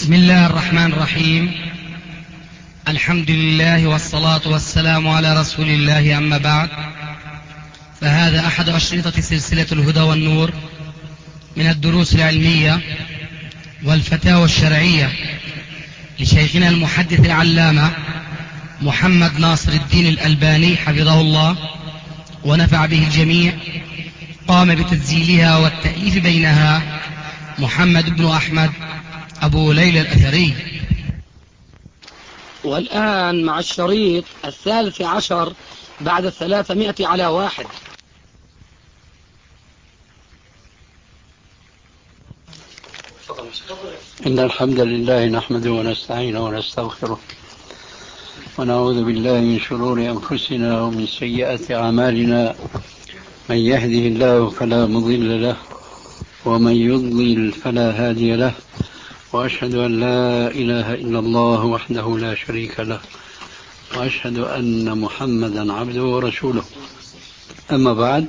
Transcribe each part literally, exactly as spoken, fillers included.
بسم الله الرحمن الرحيم. الحمد لله والصلاة والسلام على رسول الله، أما بعد، فهذا أحد أشرطة سلسلة الهدى والنور من الدروس العلمية والفتاوى الشرعية لشيخنا المحدث العلامة محمد ناصر الدين الألباني حفظه الله ونفع به الجميع. قام بتسجيلها والتأليف بينها محمد بن أحمد أبو ليلى الأثري. والآن مع الشريط الثالث عشر بعد الثلاثمائة على واحد. إن الحمد لله نحمده ونستعينه ونستغفره ونعوذ بالله من شرور أنفسنا ومن سيئات أعمالنا. من يهده الله فلا مضل له ومن يضلل فلا هادي له، وأشهد أن لا إله إلا الله وحده لا شريك له، وأشهد أن محمدا عبده ورسوله. أما بعد،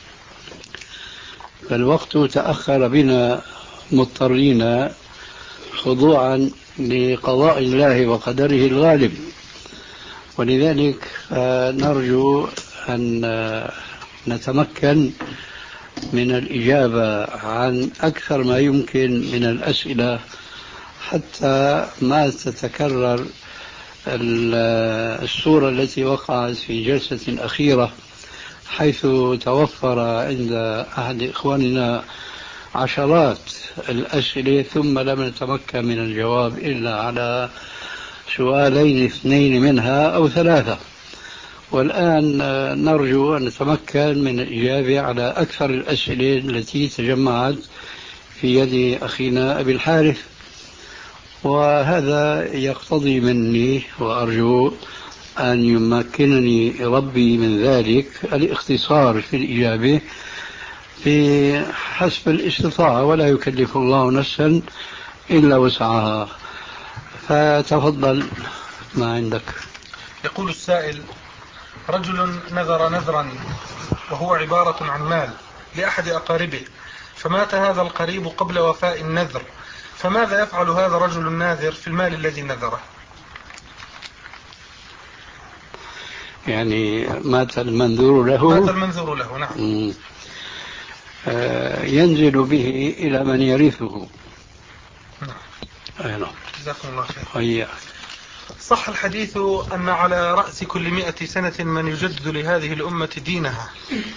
فالوقت تأخر بنا مضطرين خضوعا لقضاء الله وقدره الغالب، ولذلك نرجو أن نتمكن من الإجابة عن أكثر ما يمكن من الأسئلة حتى ما تتكرر الصورة التي وقعت في جلسة أخيرة، حيث توفر عند أحد إخواننا عشرات الأسئلة ثم لم نتمكن من الجواب إلا على سؤالين اثنين منها أو ثلاثة. والآن نرجو أن نتمكن من الإجابة على أكثر الأسئلة التي تجمعت في يد أخينا أبي الحارث، وهذا يقتضي مني وأرجو أن يمكنني ربي من ذلك الاختصار في الإجابة في حسب الاستطاعة، ولا يكلف الله نفسا إلا وسعها. فتفضل، ما عندك؟ يقول السائل: رجل نذر نذرا وهو عبارة عن مال لأحد أقاربه، فمات هذا القريب قبل وفاء النذر، فماذا يفعل هذا الرجل الناذر في المال الذي نذره؟ يعني مات المنذور له؟ مات المنذور له، نعم. آه ينزل به إلى من يرثه. نعم. جزاكم الله خير. أيه. صح الحديث أن على رأس كل مئة سنة من يجدد لهذه الأمة دينها،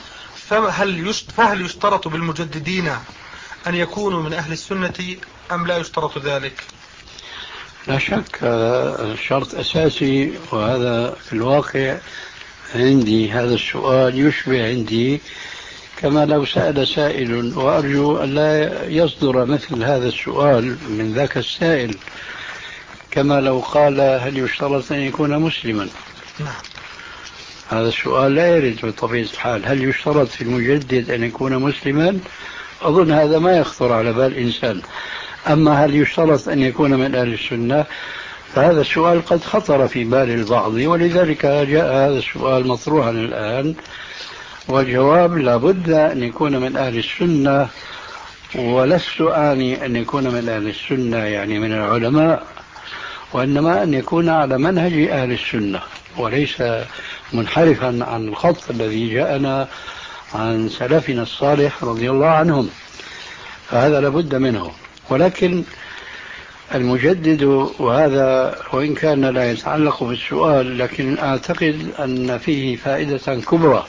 فهل فهل يشترط بالمجددين أن يكونوا من أهل السنة أم لا يشترط ذلك؟ لا شك شرط أساسي، وهذا في الواقع عندي هذا السؤال يشبه عندي كما لو سأل سائل، وأرجو أن لا يصدر مثل هذا السؤال من ذاك السائل، كما لو قال: هل يشترط أن يكون مسلما؟ نعم. هذا السؤال لا يرد بطبيعة الحال. هل يشترط في المجدد أن يكون مسلما؟ أظن هذا ما يخطر على بال إنسان. أما هل يشترط أن يكون من أهل السنة؟ فهذا السؤال قد خطر في بال البعض، ولذلك جاء هذا السؤال مطروحا الآن، والجواب لابد أن يكون من أهل السنة. ولست أعني أن يكون من أهل السنة يعني من العلماء، وإنما أن يكون على منهج أهل السنة وليس منحرفا عن الخط الذي جاءنا عن سلفنا الصالح رضي الله عنهم، فهذا لابد منه. ولكن المجدد، وهذا وإن كان لا يتعلق بالسؤال لكن أعتقد أن فيه فائدة كبرى،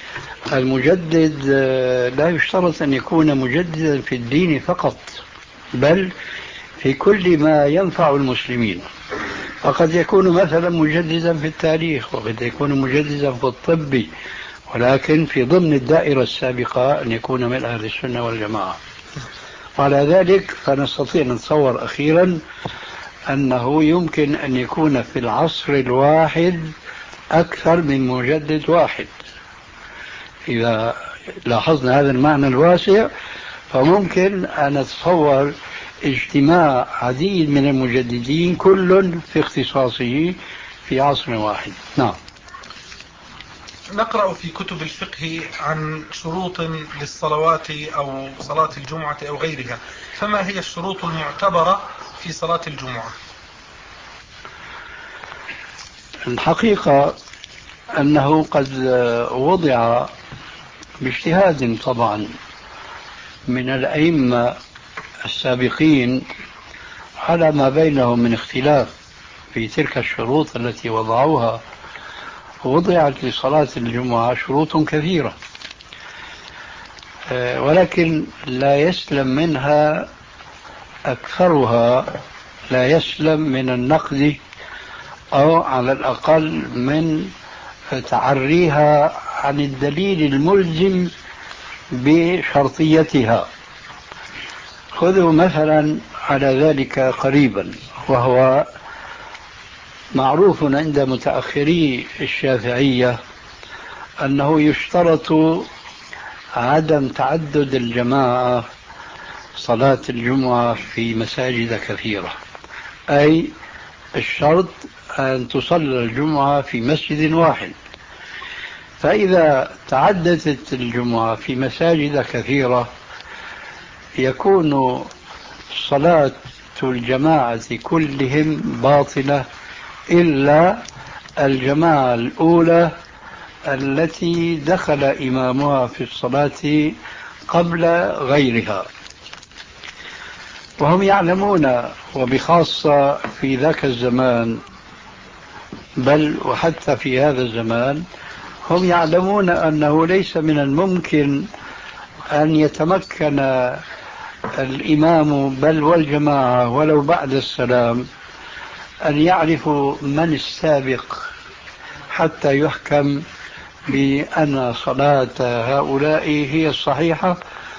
المجدد لا يشترط أن يكون مجددا في الدين فقط، بل في كل ما ينفع المسلمين. فقد يكون مثلا مجددا في التاريخ، وقد يكون مجددا في الطب، ولكن في ضمن الدائرة السابقة أن يكون من أهل السنة والجماعة. وعلى ذلك فنستطيع نتصور أخيرا أنه يمكن أن يكون في العصر الواحد أكثر من مجدد واحد. إذا لاحظنا هذا المعنى الواسع فممكن أن نتصور اجتماع عديد من المجددين كل في اختصاصه في عصر واحد. نعم. نقرأ في كتب الفقه عن شروط للصلوات أو صلاة الجمعة أو غيرها، فما هي الشروط المعتبرة في صلاة الجمعة؟ الحقيقة أنه قد وضع باجتهاد طبعا من الأئمة السابقين على ما بينهم من اختلاف في تلك الشروط التي وضعوها. وضعت لصلاة الجمعة شروط كثيرة، ولكن لا يسلم منها أكثرها، لا يسلم من النقد أو على الأقل من تعريها عن الدليل الملزم بشرطيتها. خذوا مثلا على ذلك قريبا، وهو معروف عند متأخري الشافعية أنه يشترط عدم تعدد الجماعة صلاة الجمعة في مساجد كثيرة، أي الشرط أن تصلى الجمعة في مسجد واحد. فإذا تعددت الجمعة في مساجد كثيرة يكون صلاة الجماعة كلهم باطلة إلا الجماعة الأولى التي دخل إمامها في الصلاة قبل غيرها. وهم يعلمون، وبخاصة في ذاك الزمان بل وحتى في هذا الزمان، هم يعلمون أنه ليس من الممكن أن يتمكن الإمام بل والجماعة ولو بعد السلام أن يعرفوا من السابق حتى يحكم بأن صلاة هؤلاء هي الصحيحة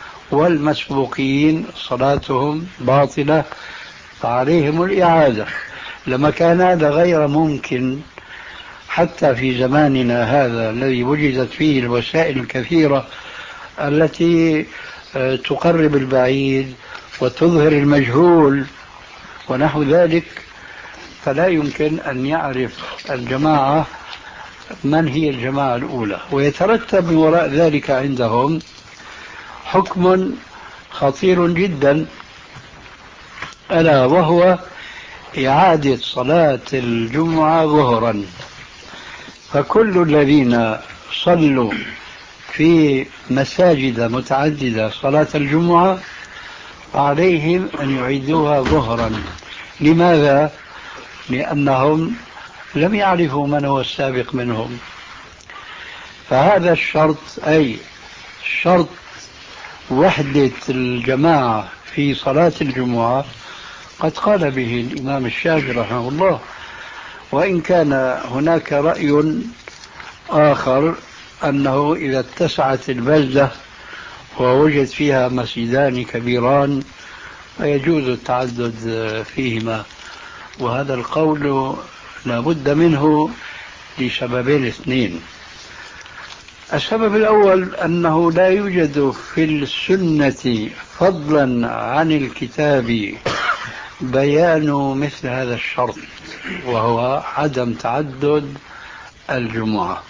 والمسبوقين صلاتهم باطلة فعليهم الإعادة. لما كان هذا غير ممكن حتى في زماننا هذا الذي وجدت فيه الوسائل الكثيرة التي تقرب البعيد وتظهر المجهول ونحو ذلك، فلا يمكن أن يعرف الجماعة من هي الجماعة الأولى. ويترتب من وراء ذلك عندهم حكم خطير جدا، ألا وهو إعادة صلاة الجمعة ظهرا. فكل الذين صلوا في مساجد متعددة صلاة الجمعة عليهم أن يعيدوها ظهرا. لماذا؟ لأنهم لم يعرفوا من هو السابق منهم. فهذا الشرط، أي شرط وحدة الجماعة في صلاة الجمعة، قد قال به الإمام الشافعي رحمه الله، وإن كان هناك رأي آخر أنه إذا اتسعت البلدة ووجد فيها مسجدان كبيران فيجوز التعدد فيهما. وهذا القول لا بد منه لسببين اثنين. السبب الأول أنه لا يوجد في السنة فضلا عن الكتاب بيان مثل هذا الشرط، وهو عدم تعدد الجمعة.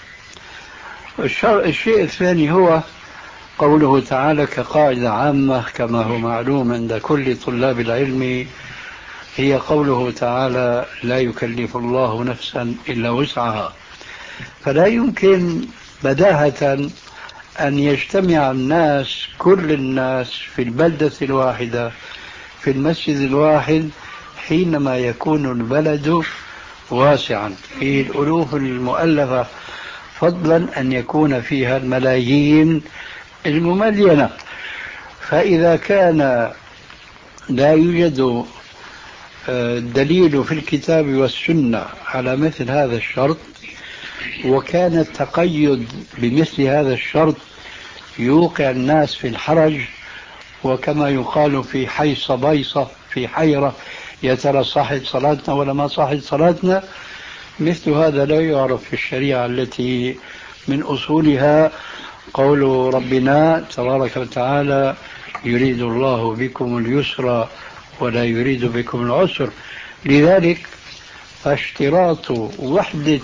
الشيء الثاني هو قوله تعالى كقاعدة عامة كما هو معلوم عند كل طلاب العلم، هي قوله تعالى لا يكلف الله نفسا إلا وسعها. فلا يمكن بداهة أن يجتمع الناس كل الناس في البلدة الواحدة في المسجد الواحد حينما يكون البلد واسعا فيه الألوف المؤلفة، فضلا أن يكون فيها الملايين المملينة. فإذا كان لا يوجد دليل في الكتاب والسنة على مثل هذا الشرط، وكان التقيد بمثل هذا الشرط يوقع الناس في الحرج، وكما يقال في حيصة بيصة في حيرة، يا ترى صحت صلاتنا ولا ما صحت صلاتنا. مثل هذا لا يعرف في الشريعة التي من أصولها قول ربنا تبارك وتعالى يريد الله بكم اليسر ولا يريد بكم العسر. لذلك فاشتراط وحدة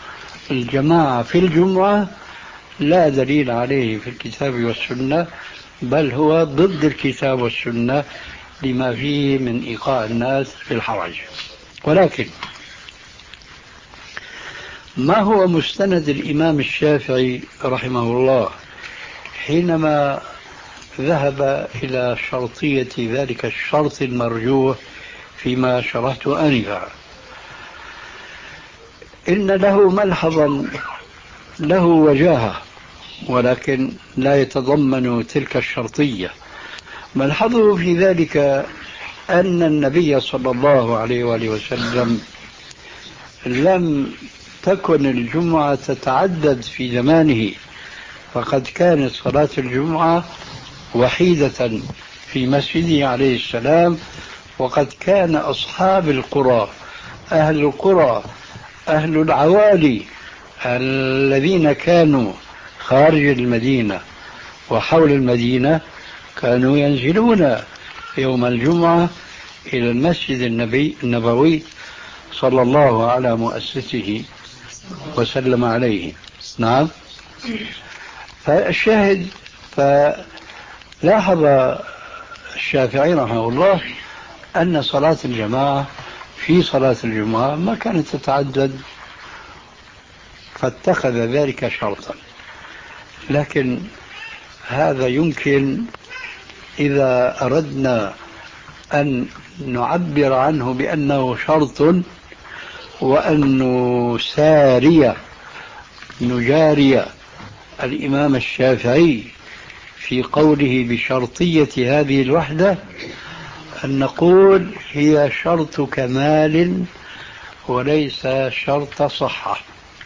الجماعة في الجمعة لا دليل عليه في الكتاب والسنة، بل هو ضد الكتاب والسنة لما فيه من إيقاع الناس في الحرج. ولكن ما هو مستند الإمام الشافعي رحمه الله حينما ذهب إلى شرطية ذلك الشرط المرجوح فيما شرحت آنفا؟ إن له ملحظا له وجاهة، ولكن لا يتضمن تلك الشرطية. ملحظه في ذلك أن النبي صلى الله عليه وآله وسلم لم تكن الجمعة تتعدد في زمانه، فقد كانت صلاة الجمعة وحيدة في مسجده عليه السلام، وقد كان أصحاب القرى، أهل القرى، أهل العوالي الذين كانوا خارج المدينة وحول المدينة كانوا ينزلون يوم الجمعة إلى المسجد النبي النبوي صلى الله على مؤسسه وسلم عليه. نعم. فالشاهد، فلاحظ الشافعي رحمه الله أن صلاة الجماعة في صلاة الجمعة ما كانت تتعدد، فاتخذ ذلك شرطا. لكن هذا يمكن إذا أردنا أن نعبر عنه بأنه شرط، وأن نساري نجاري الإمام الشافعي في قوله بشرطية هذه الوحدة، أن نقول هي شرط كمال وليس شرط صحة.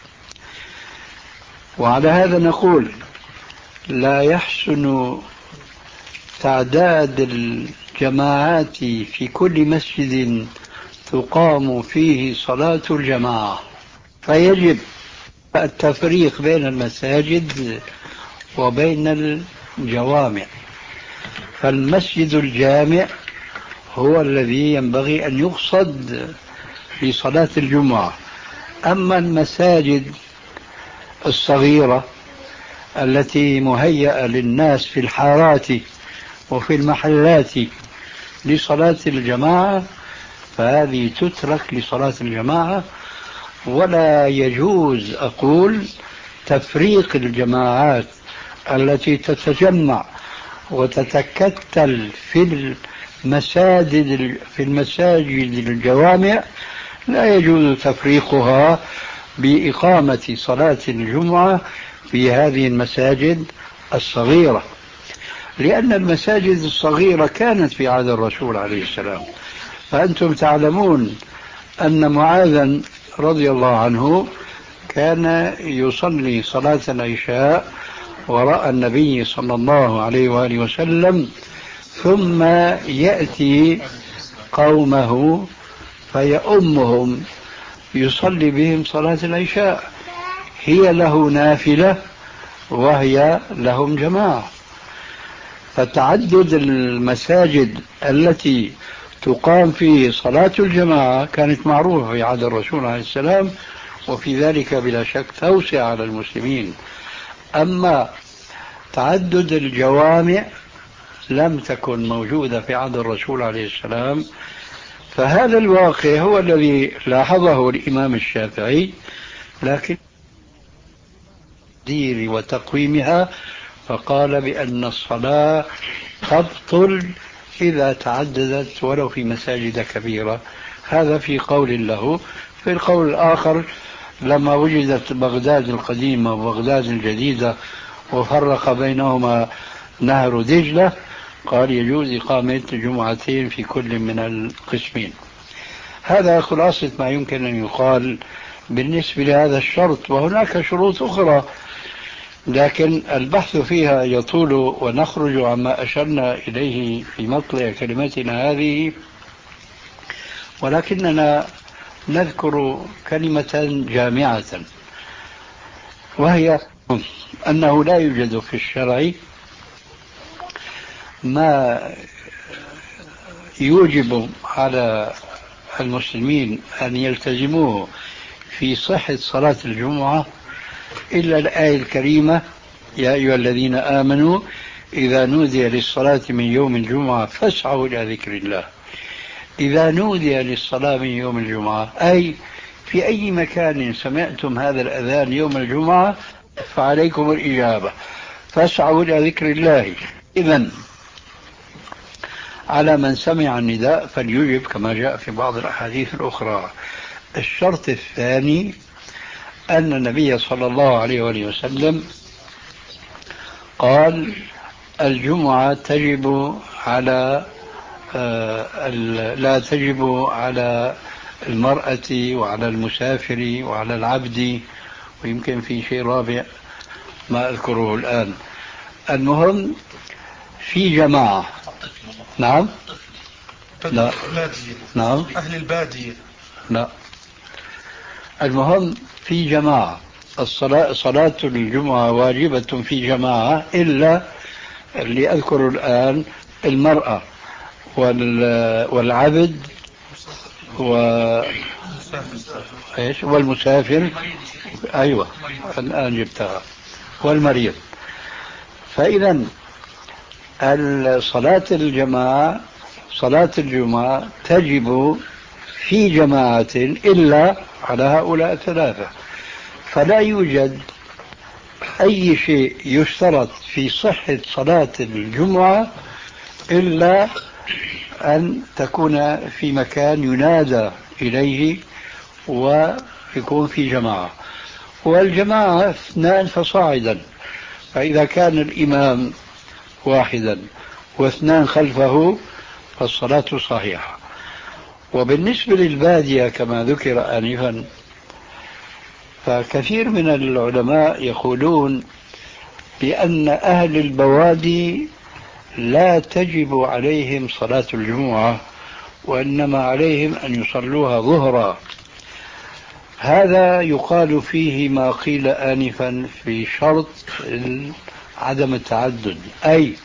وعلى هذا نقول لا يحسن تعداد الجماعات في كل مسجد تقام فيه صلاة الجماعة، فيجب التفريق بين المساجد وبين الجوامع. فالمسجد الجامع هو الذي ينبغي أن يقصد في صلاة الجمعة. أما المساجد الصغيرة التي مهيئة للناس في الحارات وفي المحلات لصلاة الجماعة فهذه تترك لصلاة الجماعة، ولا يجوز أقول تفريق الجماعات التي تتجمع وتتكتل في المساجد في المساجد الجوامع، لا يجوز تفريقها بإقامة صلاة الجمعة في هذه المساجد الصغيرة، لأن المساجد الصغيرة كانت في عهد الرسول عليه السلام. فأنتم تعلمون أن معاذا رضي الله عنه كان يصلي صلاة العشاء وراء النبي صلى الله عليه وآله وسلم، ثم يأتي قومه فيؤمهم يصلي بهم صلاة العشاء، هي له نافلة وهي لهم جماعة. فتعدد المساجد التي تقام فيه صلاة الجماعة كانت معروفة في عهد الرسول عليه السلام، وفي ذلك بلا شك توسع على المسلمين. أما تعدد الجوامع لم تكن موجودة في عهد الرسول عليه السلام، فهذا الواقع هو الذي لاحظه الإمام الشافعي، لكن دير وتقويمها فقال بأن الصلاة تبطل إذا تعددت ولو في مساجد كبيرة. هذا في قول له. في القول الآخر لما وجدت بغداد القديمة وبغداد الجديدة وفرق بينهما نهر دجلة قال يجوز إقامة جمعتين في كل من القسمين. هذا خلاصة ما يمكن أن يقال بالنسبة لهذا الشرط، وهناك شروط أخرى لكن البحث فيها يطول ونخرج عما أشرنا إليه في مطلع كلمتنا هذه، ولكننا نذكر كلمة جامعة، وهي أنه لا يوجد في الشرع ما يوجب على المسلمين أن يلتزموه في صحة صلاة الجمعة إلا الآية الكريمة يا أيها الذين آمنوا إذا نودي للصلاة من يوم الجمعة فاسعوا إلى ذكر الله. إذا نودي للصلاة من يوم الجمعة أي في أي مكان سمعتم هذا الأذان يوم الجمعة فعليكم الإجابة، فاسعوا إلى ذكر الله. إذن على من سمع النداء فليجب كما جاء في بعض الأحاديث الأخرى. الشرط الثاني أن النبي صلى الله عليه وآله وسلم قال الجمعة تجب على لا تجب على المرأة وعلى المسافر وعلى العبد، ويمكن في شيء رابع ما أذكره الآن. المهم في جماعة. نعم لا. نعم أهل البادية. لا. المهم في جماعة. الصلاة صلاة الجمعة واجبة في جماعة إلا اللي أذكر الآن المرأة والعبد و... إيش والمسافر. أيوة الآن جبتها. والمريض. فإذا صلاة الجماعة صلاة الجمعة تجب في جماعة إلا على هؤلاء الثلاثة. فلا يوجد أي شيء يشترط في صحة صلاة الجمعة إلا أن تكون في مكان ينادى إليه ويكون في جماعة، والجماعة اثنان فصاعدا. فإذا كان الإمام واحدا واثنان خلفه فالصلاة صحيحة. وبالنسبة للبادية كما ذكر آنفا فكثير من العلماء يقولون بأن أهل البوادي لا تجب عليهم صلاة الجمعة، وإنما عليهم أن يصلوها ظهرا. هذا يقال فيه ما قيل آنفا في شرط عدم التعدد، أي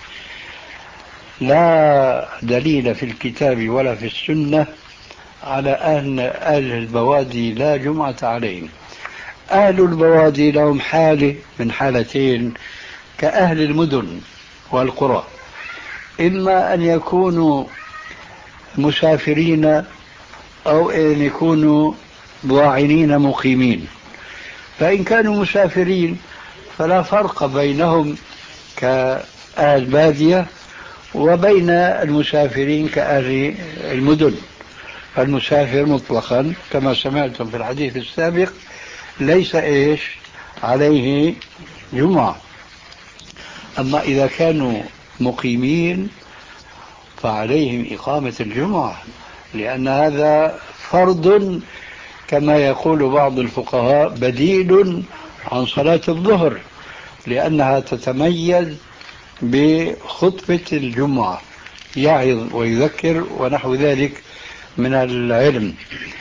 لا دليل في الكتاب ولا في السنة على أن أهل البوادي لا جمعة عليهم. أهل البوادي لهم حالة من حالتين كأهل المدن والقرى، إما أن يكونوا مسافرين أو أن يكونوا ضاعنين مقيمين. فإن كانوا مسافرين فلا فرق بينهم كأهل بادية وبين المسافرين كأهل المدن. فالمسافر مطلقا كما سمعتم في الحديث السابق ليس إيش عليه جمعة. أما إذا كانوا مقيمين فعليهم إقامة الجمعة، لأن هذا فرض كما يقول بعض الفقهاء بديل عن صلاة الظهر، لأنها تتميز بخطبة الجمعة يعظ ويذكر ونحو ذلك من العلم.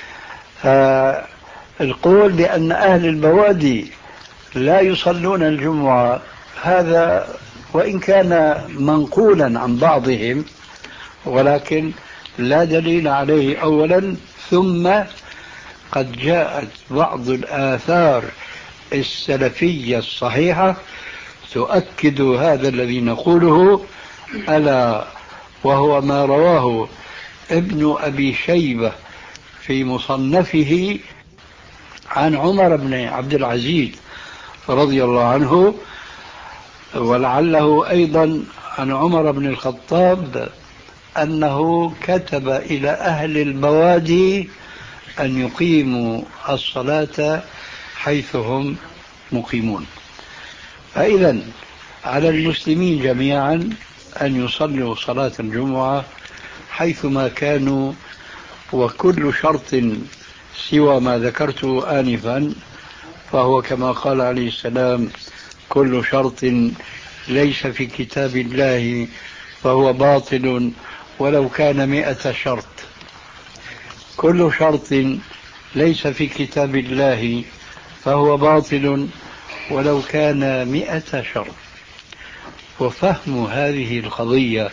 فالقول بأن أهل البوادي لا يصلون الجمعة هذا وإن كان منقولا عن بعضهم ولكن لا دليل عليه أولا، ثم قد جاءت بعض الآثار السلفية الصحيحة تؤكد هذا الذي نقوله، ألا وهو ما رواه ابن أبي شيبة في مصنفه عن عمر بن عبد العزيز رضي الله عنه، ولعله أيضا عن عمر بن الخطاب أنه كتب إلى أهل البوادي أن يقيموا الصلاة حيث هم مقيمون. فإذا على المسلمين جميعا أن يصلوا صلاة الجمعة حيثما كانوا، وكل شرط سوى ما ذكرته آنفا فهو كما قال عليه السلام كل شرط ليس في كتاب الله فهو باطل ولو كان مئة شرط. كل شرط ليس في كتاب الله فهو باطل ولو كان مئة شرط. وفهم هذه القضية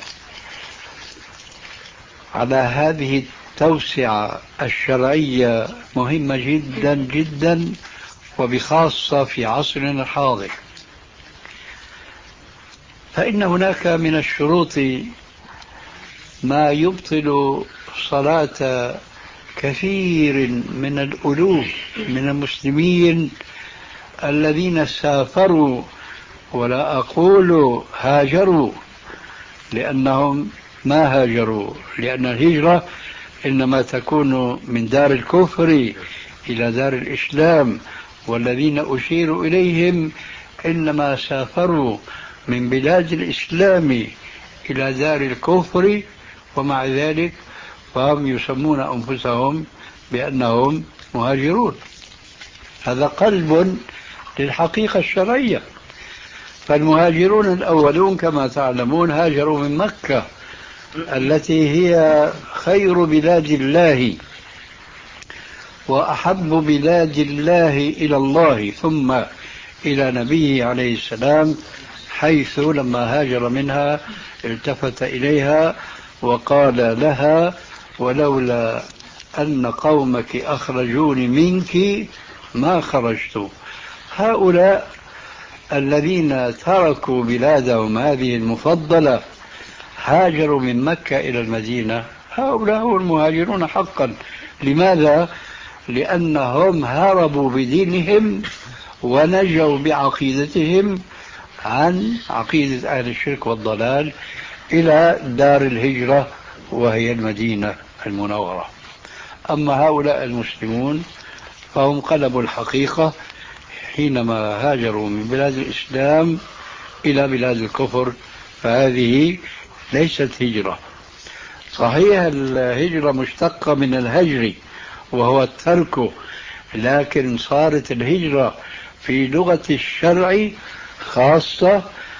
على هذه التوسعة الشرعية مهمة جدا جدا، وبخاصة في عصرنا الحاضر. فإن هناك من الشروط ما يبطل صلاة كثير من الألوف من المسلمين الذين سافروا، ولا أقول هاجروا لأنهم ما هاجروا، لأن الهجرة إنما تكون من دار الكفر إلى دار الإسلام، والذين أشير إليهم إنما سافروا من بلاد الإسلام إلى دار الكفر، ومع ذلك فهم يسمون أنفسهم بأنهم مهاجرون. هذا قلب للحقيقة الشرعية. فالمهاجرون الأولون كما تعلمون هاجروا من مكة التي هي خير بلاد الله وأحب بلاد الله إلى الله ثم إلى نبيه عليه السلام، حيث لما هاجر منها التفت إليها وقال لها: ولولا أن قومك أخرجوني منك ما خرجت. هؤلاء الذين تركوا بلادهم هذه المفضلة هاجروا من مكة إلى المدينة، هؤلاء هم المهاجرون حقا. لماذا؟ لأنهم هربوا بدينهم ونجوا بعقيدتهم عن عقيدة أهل الشرك والضلال إلى دار الهجرة وهي المدينة المنورة. أما هؤلاء المسلمون فهم قلبوا الحقيقة حينما هاجروا من بلاد الإسلام إلى بلاد الكفر، فهذه ليست هجرة. صحيح الهجرة مشتقة من الهجر وهو الترك، لكن صارت الهجرة في لغة الشرع خاصة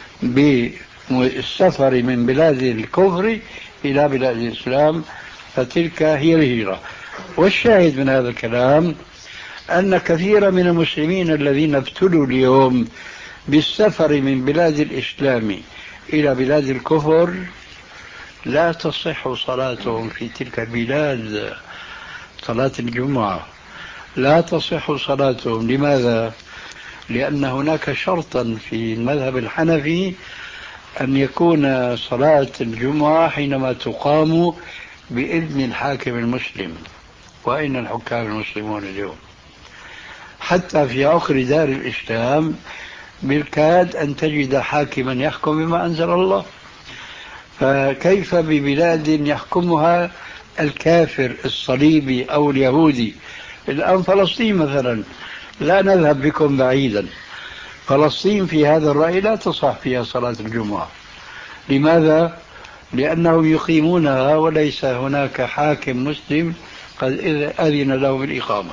بالسفر من بلاد الكفر إلى بلاد الإسلام، فتلك هي الهجرة. والشاهد من هذا الكلام أن كثير من المسلمين الذين ابتلوا اليوم بالسفر من بلاد الإسلام إلى بلاد الكفر لا تصح صلاتهم في تلك البلاد. صلاة الجمعة لا تصح صلاتهم. لماذا؟ لأن هناك شرطا في المذهب الحنفي أن يكون صلاة الجمعة حينما تقام بإذن الحاكم المسلم. وأين الحكام المسلمون اليوم؟ حتى في عقر دار الإسلام بالكاد أن تجد حاكما يحكم بما أنزل الله، فكيف ببلاد يحكمها الكافر الصليبي أو اليهودي؟ الآن فلسطين مثلا، لا نذهب بكم بعيدا، فلسطين في هذا الرأي لا تصح فيها صلاة الجمعة. لماذا؟ لأنهم يقيمونها وليس هناك حاكم مسلم قد أذن له بالإقامة.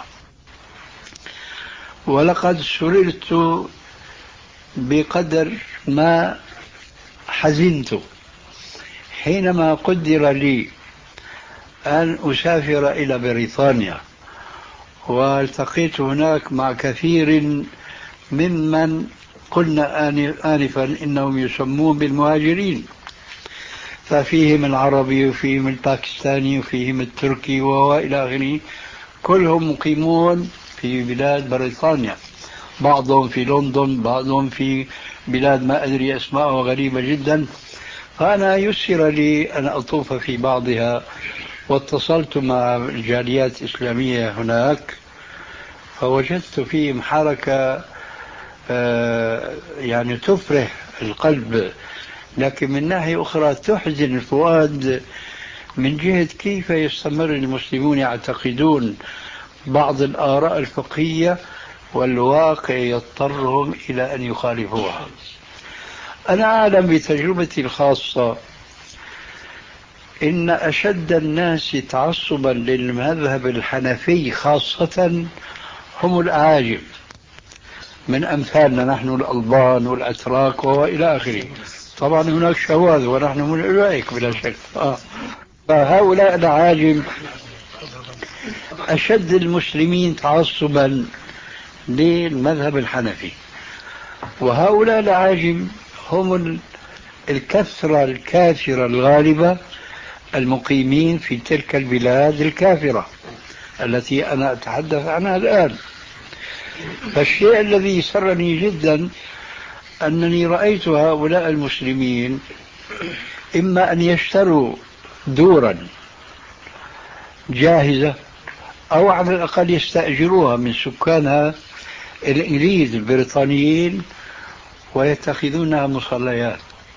ولقد سررت بقدر ما حزنت حينما قدر لي أن أسافر إلى بريطانيا، والتقيت هناك مع كثير ممن قلنا آنفا إنهم يسمون بالمهاجرين، ففيهم العربي وفيهم الباكستاني وفيهم التركي وإلى آخره، كلهم مقيمون في بلاد بريطانيا، بعضهم في لندن، بعضهم في بلاد ما أدري أسماءها غريبة جدا. فأنا يسر لي أن أطوف في بعضها، واتصلت مع الجاليات الإسلامية هناك، فوجدت فيهم حركة يعني تفرح القلب، لكن من ناحية أخرى تحزن الفؤاد من جهة كيف يستمر المسلمون يعتقدون بعض الآراء الفقهية والواقع يضطرهم إلى أن يخالفوها. أنا أعلم بتجربتي الخاصة إن أشد الناس تعصبا للمذهب الحنفي خاصة هم الأعاجم، من أمثالنا نحن الألبان والأتراك وإلى آخره. طبعا هناك شواذ ونحن من أولئك بلا شك. آه. فهؤلاء الأعاجم أشد المسلمين تعصبا للمذهب الحنفي، وهؤلاء الأعاجم هم الكثرة الكافرة الغالبة المقيمين في تلك البلاد الكافرة التي أنا أتحدث عنها الآن. فالشيء الذي سرني جدا أنني رأيت هؤلاء المسلمين إما أن يشتروا دورا جاهزة أو على الأقل يستأجروها من سكانها الإنجليز البريطانيين ويتخذونها مصليات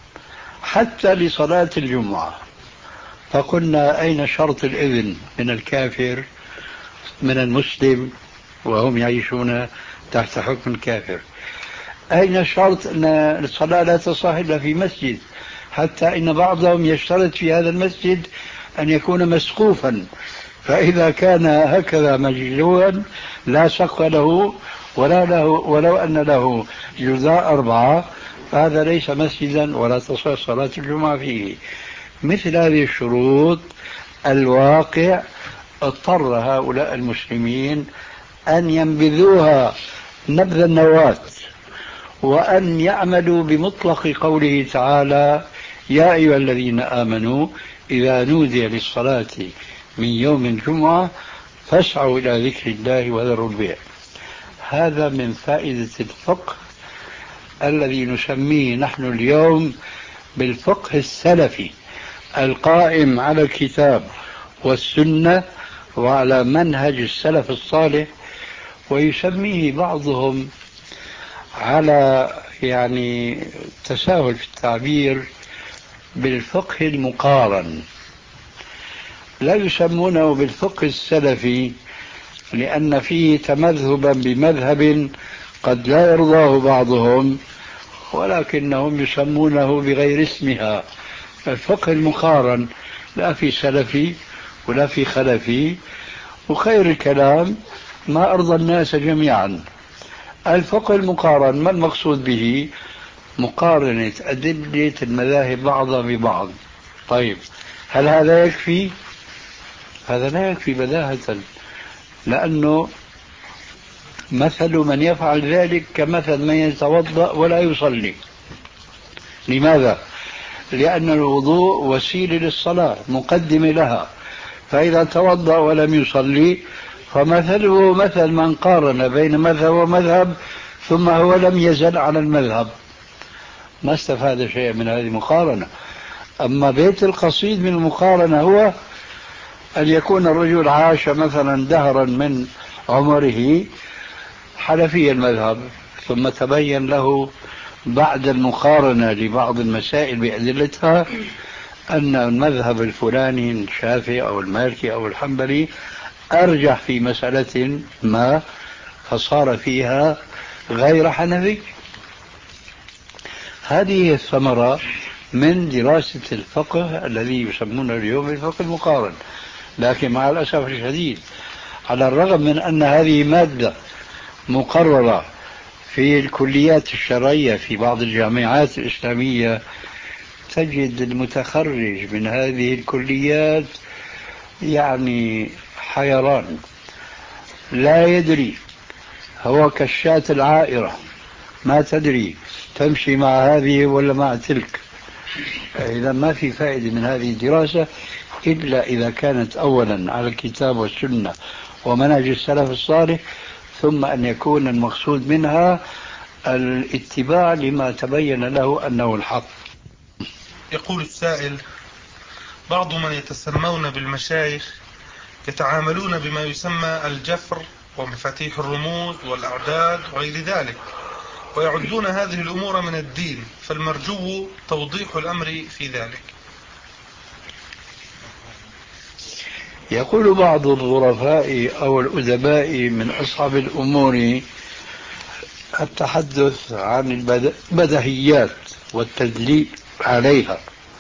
حتى لصلاة الجمعة. فقلنا أين شرط الإذن من الكافر من المسلم وهم يعيشون تحت حكم الكافر؟ أين شرط أن الصلاة لا تصح إلا في مسجد، حتى إن بعضهم يشترط في هذا المسجد أن يكون مسقوفا، فإذا كان هكذا مجلوا لا سقف له ولا له ولو أن له جزاء أربعة فهذا ليس مسجدا ولا تصح صلاة الجمعة فيه. مثل هذه الشروط الواقع اضطر هؤلاء المسلمين أن ينبذوها نبذ النواة وأن يعملوا بمطلق قوله تعالى: يا أيها الذين آمنوا إذا نودي للصلاة من يوم الجمعة فاسعوا إلى ذكر الله وذروا البيع. هذا من فائدة الفقه الذي نسميه نحن اليوم بالفقه السلفي القائم على الكتاب والسنة وعلى منهج السلف الصالح، ويسميه بعضهم على يعني تساهل في التعبير بالفقه المقارن. لا يسمونه بالفقه السلفي لأن فيه تمذهبا بمذهب قد لا يرضاه بعضهم، ولكنهم يسمونه بغير اسمها. الفقه المقارن لا في سلفي ولا في خلفي، وخير الكلام ما أرضى الناس جميعا. الفقه المقارن ما المقصود به؟ مقارنة أدلة المذاهب بعضها ببعض. طيب هل هذا يكفي؟ هذا لا يكفي بداهة، لأنه مثل من يفعل ذلك كمثل من يتوضأ ولا يصلي. لماذا؟ لأن الوضوء وسيلة للصلاة مقدمة لها، فإذا توضأ ولم يصلي فمثله مثل من قارن بين مذهب ومذهب ثم هو لم يزل على المذهب، ما استفاد شيء من هذه المقارنة. أما بيت القصيد من المقارنة هو أن يكون الرجل عاش مثلا دهرا من عمره حنفي المذهب، ثم تبين له بعد المقارنة لبعض المسائل بأدلتها أن المذهب الفلاني الشافعي أو المالكي أو الحنبلي أرجح في مسألة ما فصار فيها غير حنفي. هذه الثمرة من دراسة الفقه الذي يسمونه اليوم الفقه المقارن. لكن مع الأسف الشديد على الرغم من أن هذه مادة مقررة في الكليات الشرعية في بعض الجامعات الإسلامية، تجد المتخرج من هذه الكليات يعني حيران، لا يدري، هو كالشاة العائرة ما تدري تمشي مع هذه ولا مع تلك. إذا ما في فائدة من هذه الدراسة إلا إذا كانت أولا على الكتاب والسنة ومنهج السلف الصالح، ثم أن يكون المقصود منها الاتباع لما تبين له أنه الحق. يقول السائل: بعض من يتسمون بالمشايخ يتعاملون بما يسمى الجفر ومفاتيح الرموز والأعداد وغير ذلك، ويعدون هذه الأمور من الدين، فالمرجو توضيح الأمر في ذلك. يقول بعض الظرفاء أو الأدباء من أصحاب الأمور التحدث عن البدهيات والتدليل عليها،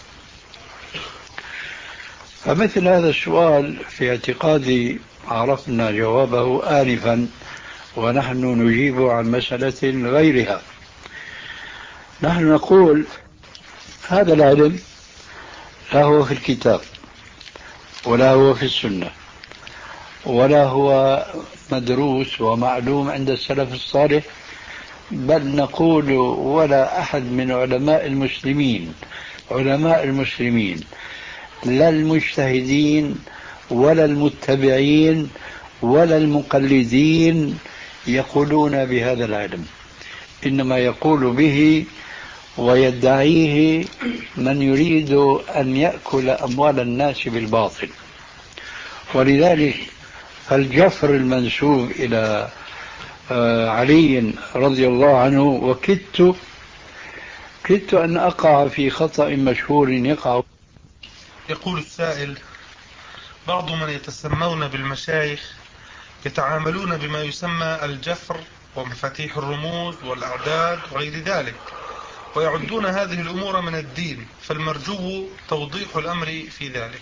فمثل هذا السؤال في اعتقادي عرفنا جوابه آنفا ونحن نجيب عن مسألة غيرها. نحن نقول هذا العلم لا هو في الكتاب ولا هو في السنة ولا هو مدروس ومعلوم عند السلف الصالح، بل نقول ولا أحد من علماء المسلمين علماء المسلمين لا المجتهدين ولا المتبعين ولا المقلدين يقولون بهذا العلم، إنما يقول به ويدعيه من يريد أن يأكل أموال الناس بالباطل. ولذلك فالجفر المنسوب إلى علي رضي الله عنه، وكدت كدت أن أقع في خطأ مشهور يقع. يقول السائل: بعض من يتسمون بالمشايخ يتعاملون بما يسمى الجفر ومفاتيح الرموز والأعداد وغير ذلك، ويعدون هذه الأمور من الدين، فالمرجو توضيح الأمر في ذلك.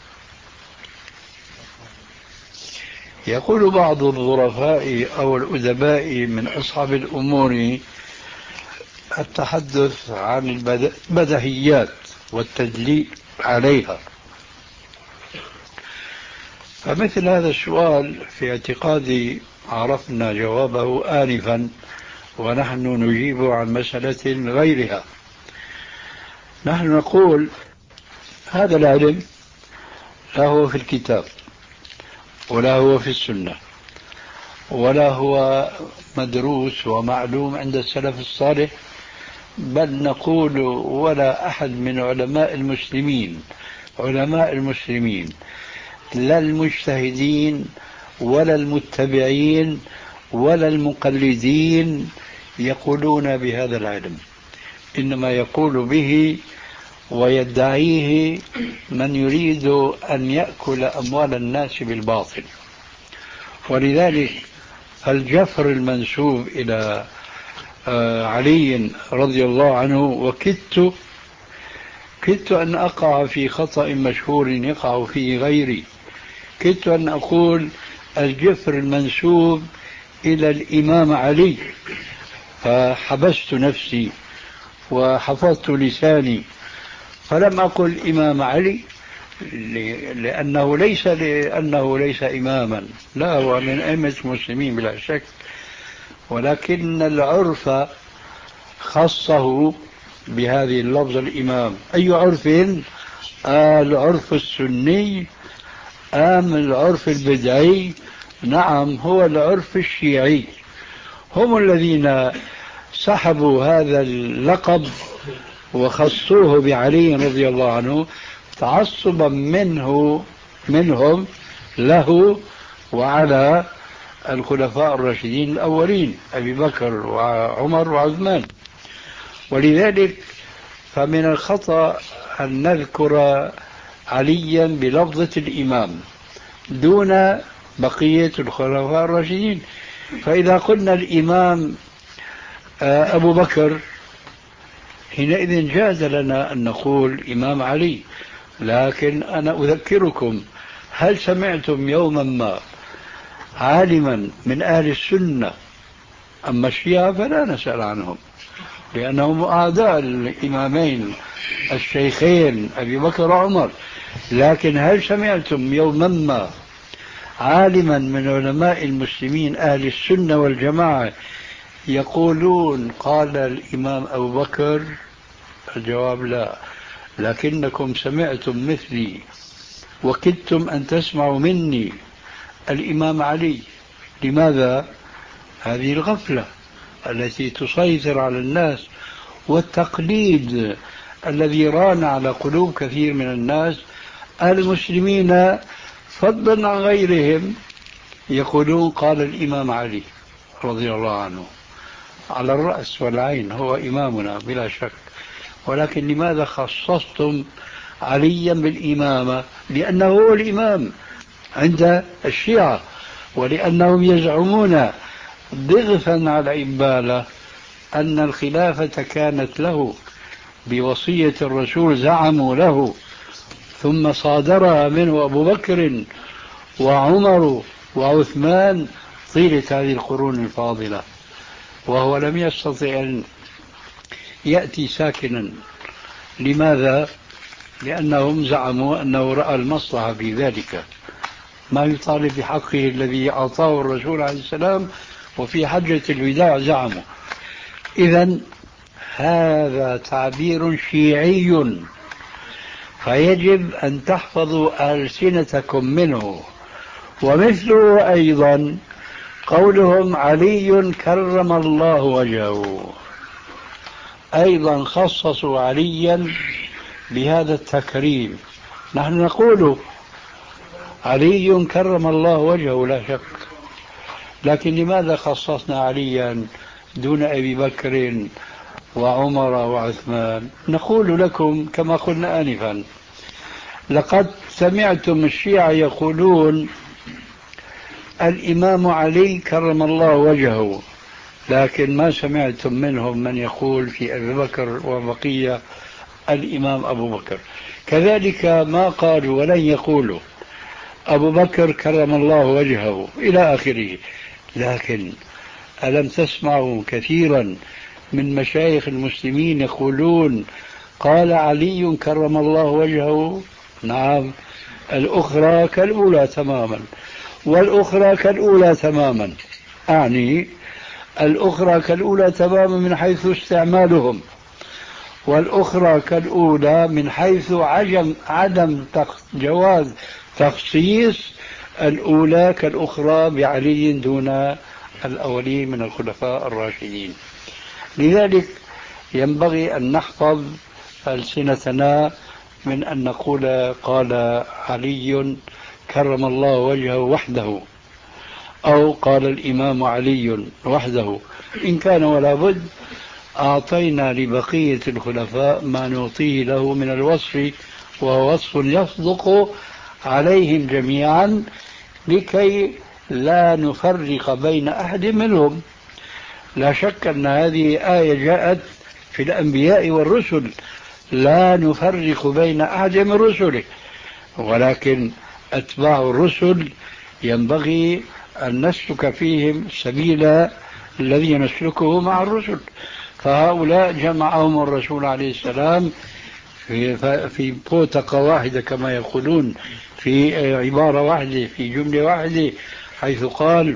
يقول بعض الظرفاء أو الأدباء من أصحاب الأمور التحدث عن البدهيات والتدليل عليها، فمثل هذا السؤال في اعتقادي عرفنا جوابه آنفا، ونحن نجيب عن مسألة غيرها. نحن نقول هذا العلم لا هو في الكتاب ولا هو في السنة ولا هو مدروس ومعلوم عند السلف الصالح، بل نقول ولا أحد من علماء المسلمين علماء المسلمين لا المجتهدين ولا المتبعين ولا المقلدين يقولون بهذا العلم، إنما يقول به ويدعيه من يريد أن يأكل أموال الناس بالباطل. ولذلك الجفر المنسوب إلى علي رضي الله عنه، وكدت كدت أن أقع في خطأ مشهور يقع فيه غيري، كدت أن أقول الجفر المنسوب إلى الإمام علي، فحبست نفسي وحفظت لساني فلم أقل إمام علي، لأنه ليس لأنه ليس إماما، لا، هو من أئمة المسلمين بلا شك، ولكن العرف خصه بهذه اللفظة الإمام. أي عرف؟ آه العرف السني أم العرف البدعي؟ نعم، هو العرف الشيعي، هم الذين سحبوا هذا اللقب وخصوه بعلي رضي الله عنه تعصبا منه منهم له وعلى الخلفاء الراشدين الأولين أبي بكر وعمر وعثمان. ولذلك فمن الخطأ أن نذكر عليا بلفظة الإمام دون بقية الخلفاء الراشدين، فإذا قلنا الإمام أبو بكر حينئذ جاز لنا أن نقول إمام علي. لكن أنا أذكركم، هل سمعتم يوما ما عالما من أهل السنة؟ أما الشيعة فلا نسأل عنهم لأنهم أعداء الإمامين الشيخين أبي بكر وعمر، لكن هل سمعتم يوما ما عالما من علماء المسلمين أهل السنة والجماعة يقولون قال الإمام أبو بكر؟ الجواب لا، لكنكم سمعتم مثلي وكدتم أن تسمعوا مني الإمام علي. لماذا؟ هذه الغفلة التي تسيطر على الناس والتقليد الذي ران على قلوب كثير من الناس المسلمين فضلا عن غيرهم، يقولون قال الإمام علي رضي الله عنه، على الرأس والعين هو إمامنا بلا شك، ولكن لماذا خصصتم عليا بالإمامة؟ لأنه هو الإمام عند الشيعة، ولأنهم يزعمون ضغثا على إبالة أن الخلافة كانت له بوصية الرسول، زعموا له، ثم صادرها منه أبو بكر وعمر وعثمان طيلة هذه القرون الفاضلة، وهو لم يستطع أن يأتي ساكنا. لماذا؟ لأنهم زعموا أنه رأى المصلحة في ذلك، ما يطالب بحقه الذي أعطاه الرسول عليه السلام، وفي حجة الوداع زعموا. إذن هذا تعبير شيعي، فيجب أن تحفظوا ألسنتكم منه. ومثله أيضا قولهم علي كرم الله وجهه أيضا خصصوا عليا بهذا التكريم. نحن نقول علي كرم الله وجهه لا شك، لكن لماذا خصصنا عليا دون أبي بكر وعمر وعثمان؟ نقول لكم كما قلنا آنفا، لقد سمعتم الشيعة يقولون الإمام علي كرم الله وجهه، لكن ما سمعتم منهم من يقول في أبي بكر وبقية الإمام أبو بكر. كذلك ما قالوا ولن يقولوا أبو بكر كرم الله وجهه إلى آخره. لكن ألم تسمعوا كثيرا من مشايخ المسلمين يقولون قال علي كرم الله وجهه؟ نعم، الأخرى كالأولى تماما، والأخرى كالأولى تماما، أعني الأخرى كالأولى تماما من حيث استعمالهم، والأخرى كالأولى من حيث عجم عدم جواز تخصيص الأولى كالأخرى بعلي دون الأولين من الخلفاء الراشدين. لذلك ينبغي أن نحفظ ألسنتنا من أن نقول قال علي كرم الله وجهه وحده، أو قال الإمام علي وحده. إن كان ولا بد أعطينا لبقية الخلفاء ما نعطيه له من الوصف، وهو وصف يصدق عليهم جميعا لكي لا نفرق بين أحد منهم. لا شك أن هذه آية جاءت في الأنبياء والرسل، لا نفرق بين أحد من رسله، ولكن أتباع الرسل ينبغي أن نسلك فيهم سبيل الذي نسلكه مع الرسل. فهؤلاء جمعهم الرسول عليه السلام في, في بوتقة واحدة كما يقولون، في عبارة واحدة، في جملة واحدة، حيث قال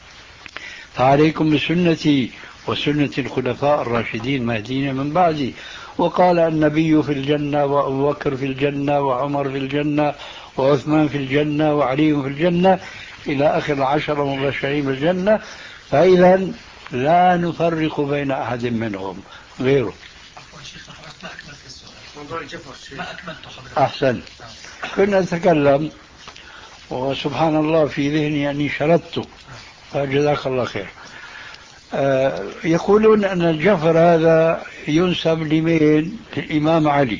فعليكم بسنتي وسنة الخلفاء الراشدين المهديين من بعدي. وقال النبي في الجنة، وأبو بكر في الجنة، وعمر في الجنة، وعثمان في الجنة، وعلي في الجنة، إلى آخر العشرة مبشرين بالجنة. فإذا لا نفرق بين أحد منهم غيره. أحسن. كنا نتكلم وسبحان الله في ذهني أني شردته، فجزاك الله خير. آه يقولون أن الجفر هذا ينسب لمين؟ الإمام علي.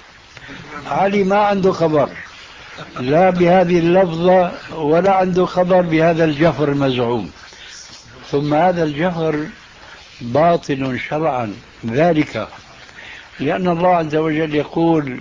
علي ما عنده خبر لا بهذه اللفظة ولا عنده خبر بهذا الجفر المزعوم. ثم هذا الجفر باطل شرعا، ذلك لأن الله عز وجل يقول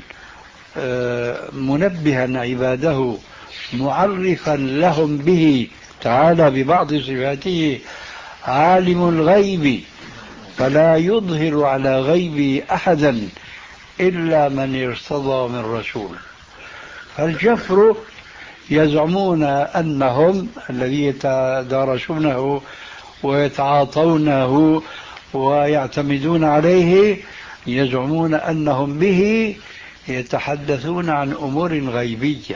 آه منبها عباده معرفا لهم به تعالى ببعض صفاته عالم الغيب فلا يظهر على غيبه أحدا إلا من ارتضى من رسول. فالجفر يزعمون أنهم الذي يتدارسونه ويتعاطونه ويعتمدون عليه، يزعمون أنهم به يتحدثون عن أمور غيبية.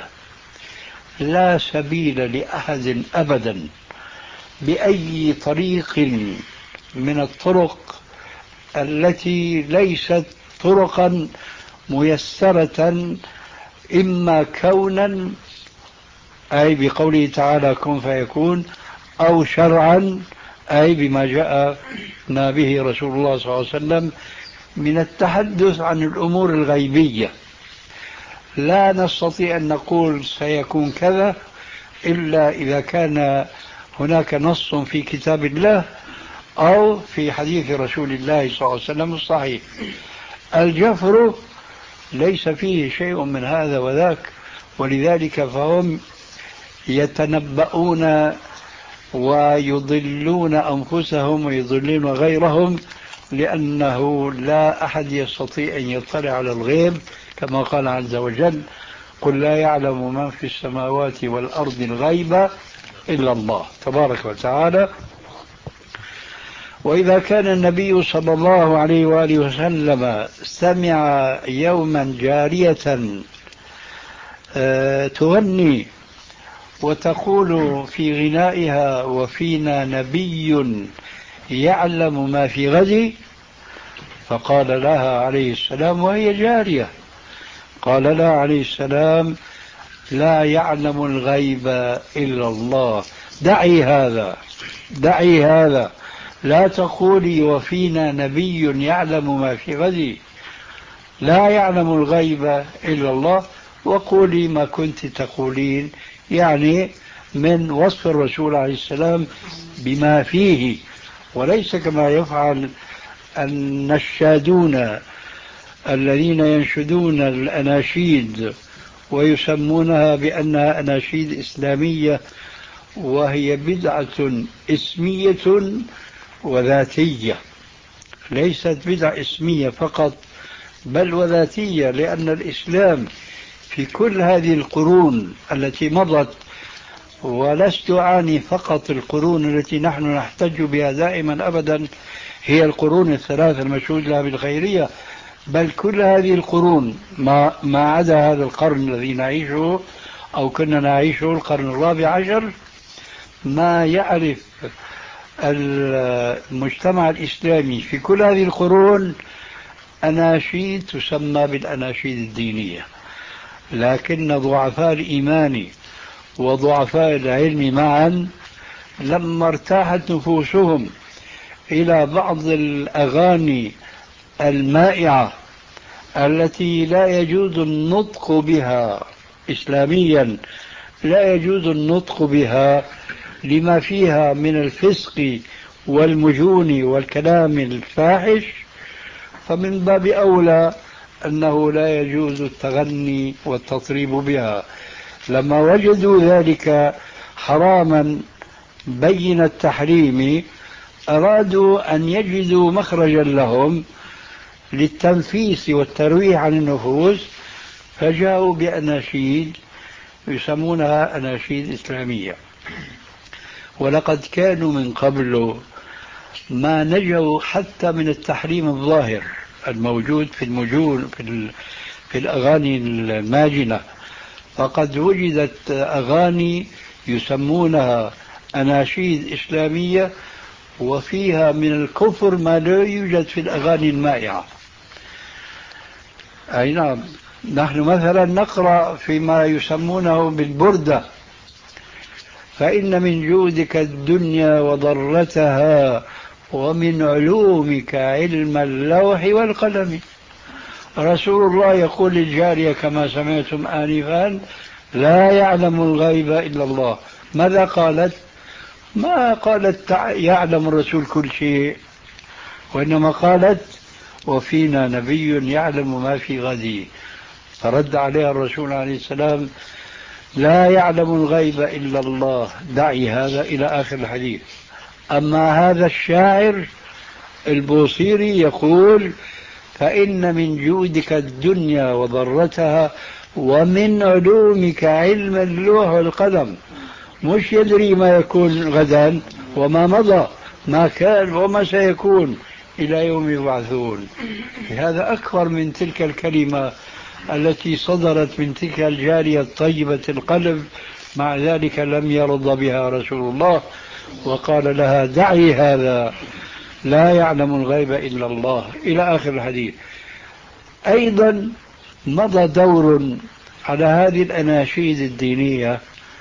لا سبيل لأحد أبدا بأي طريق من الطرق التي ليست طرقا ميسرة، إما كونا أي بقوله تعالى كن فيكون، أو شرعا أي بما جاءنا به رسول الله صلى الله عليه وسلم من التحدث عن الأمور الغيبية. لا نستطيع أن نقول سيكون كذا إلا إذا كان هناك نص في كتاب الله أو في حديث رسول الله صلى الله عليه وسلم الصحيح. الجفر ليس فيه شيء من هذا وذاك، ولذلك فهم يتنبؤون ويضلون أنفسهم ويضلون غيرهم، لأنه لا أحد يستطيع أن يطلع على الغيب كما قال عز وجل قل لا يعلم من في السماوات والأرض الغيب إلا الله تبارك وتعالى. وإذا كان النبي صلى الله عليه وآله وسلم سمع يوما جارية تغني وتقول في غنائها وفينا نبي يعلم ما في غد؟ فقال لها عليه السلام وهي جارية، قال لها عليه السلام لا يعلم الغيب إلا الله. دعي هذا، دعي هذا، لا تقولي وفينا نبي يعلم ما في غد، لا يعلم الغيب إلا الله، وقولي ما كنت تقولين، يعني من وصف الرسول عليه السلام بما فيه، وليس كما يفعل النشادون الذين ينشدون الأناشيد ويسمونها بأنها أناشيد إسلامية، وهي بدعة اسمية وذاتية، ليست بدعة اسمية فقط بل وذاتية، لأن الإسلام في كل هذه القرون التي مضت، ولست أعني فقط القرون التي نحن نحتج بها دائما أبدا هي القرون الثلاثة المشهود لها بالخيرية، بل كل هذه القرون ما, ما عدا هذا القرن الذي نعيشه أو كنا نعيشه القرن الرابع عشر، ما يعرف المجتمع الإسلامي في كل هذه القرون أناشيد تسمى بالأناشيد الدينية، لكن ضعفاء الإيمان وضعفاء العلم معا لما ارتاحت نفوسهم إلى بعض الأغاني المائعة التي لا يجوز النطق بها إسلاميا، لا يجوز النطق بها لما فيها من الفسق والمجون والكلام الفاحش، فمن باب أولى أنه لا يجوز التغني والتطريب بها. لما وجدوا ذلك حراما بين التحريم أرادوا أن يجدوا مخرجا لهم للتنفيس والترويح عن النفوس، فجاءوا بأناشيد يسمونها أناشيد إسلامية. ولقد كانوا من قبل ما نجوا حتى من التحريم الظاهر الموجود في المجون في, في الأغاني الماجنة، فقد وجدت أغاني يسمونها أناشيد إسلامية وفيها من الكفر ما لا يوجد في الأغاني المائعة. أي نعم، نحن مثلا نقرأ فيما يسمونه بالبردة: فإن من جودك الدنيا وضرتها ومن علومك علم اللوح والقلم. رسول الله يقول للجارية كما سمعتم آنفا: لا يعلم الغيب إلا الله. ماذا قالت؟ ما قالت يعلم الرسول كل شيء، وإنما قالت وفينا نبي يعلم ما في غد. فرد عليها الرسول عليه السلام: لا يعلم الغيب إلا الله، دعي هذا، إلى آخر الحديث. أما هذا الشاعر البوصيري يقول: فإن من جودك الدنيا وضرتها ومن علومك علم اللوح والقلم. مش يدري ما يكون غدا وما مضى، ما كان وما سيكون إلى يوم يبعثون. هذا أكبر من تلك الكلمة التي صدرت من تلك الجارية الطيبة القلب، مع ذلك لم يرضى بها رسول الله وقال لها: دعي هذا، لا يعلم الغيب إلا الله، إلى آخر الحديث. أيضا مضى دور على هذه الأناشيد الدينية،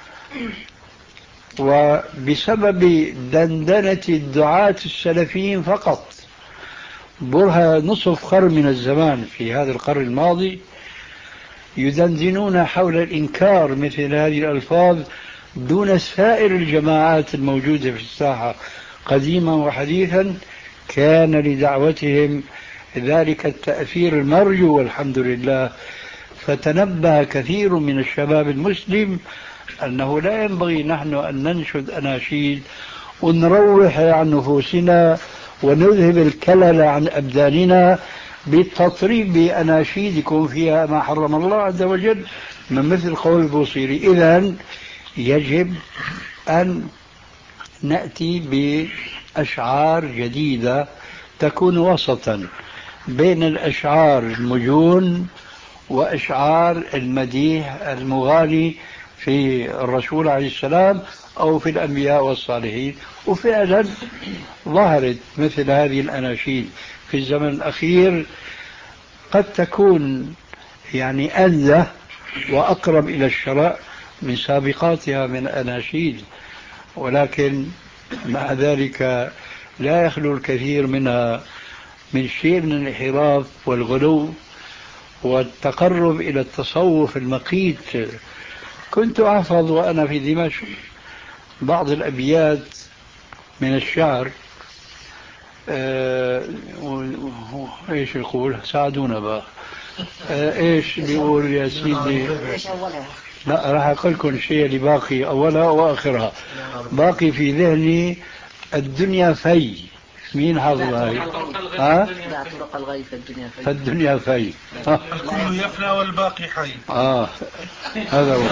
وبسبب دندنة الدعاة السلفيين فقط برها نصف قرن من الزمان في هذا القرن الماضي يدندنون حول الإنكار مثل هذه الألفاظ دون سائر الجماعات الموجودة في الساحة قديما وحديثا. كان لدعوتهم ذلك التأثير المرجو والحمد لله، فتنبه كثير من الشباب المسلم أنه لا ينبغي نحن أن ننشد أناشيد ونروح عن نفوسنا ونذهب الكلل عن أبداننا بالتطريب بأناشيد يكون فيها ما حرم الله عز وجل، من مثل قول البوصيري. إذن يجب أن نأتي بأشعار جديدة تكون وسطا بين الأشعار المجون وأشعار المديح المغالي في الرسول عليه السلام أو في الأنبياء والصالحين. وفعلا ظهرت مثل هذه الأناشيد في الزمن الأخير، قد تكون يعني أنزه وأقرب إلى الشرع من سابقاتها من الأناشيد، ولكن مع ذلك لا يخلو الكثير منها من شيء من الانحراف والغلو والتقرب إلى التصوف المقيت. كنت أحفظ وأنا في دمشق بعض الأبيات من الشعر، آه ايش يقول؟ ساعدونا بقى. آه ايش بيقول يا سيدي؟ لا راح اقول لكم شيء اللي باقي اولها واخرها. باقي في ذهني الدنيا في، مين حافظها هي؟ ها؟ لا طرق الغي فالدنيا في فالدنيا في الكل يفنى والباقي حي. اه هذا هو.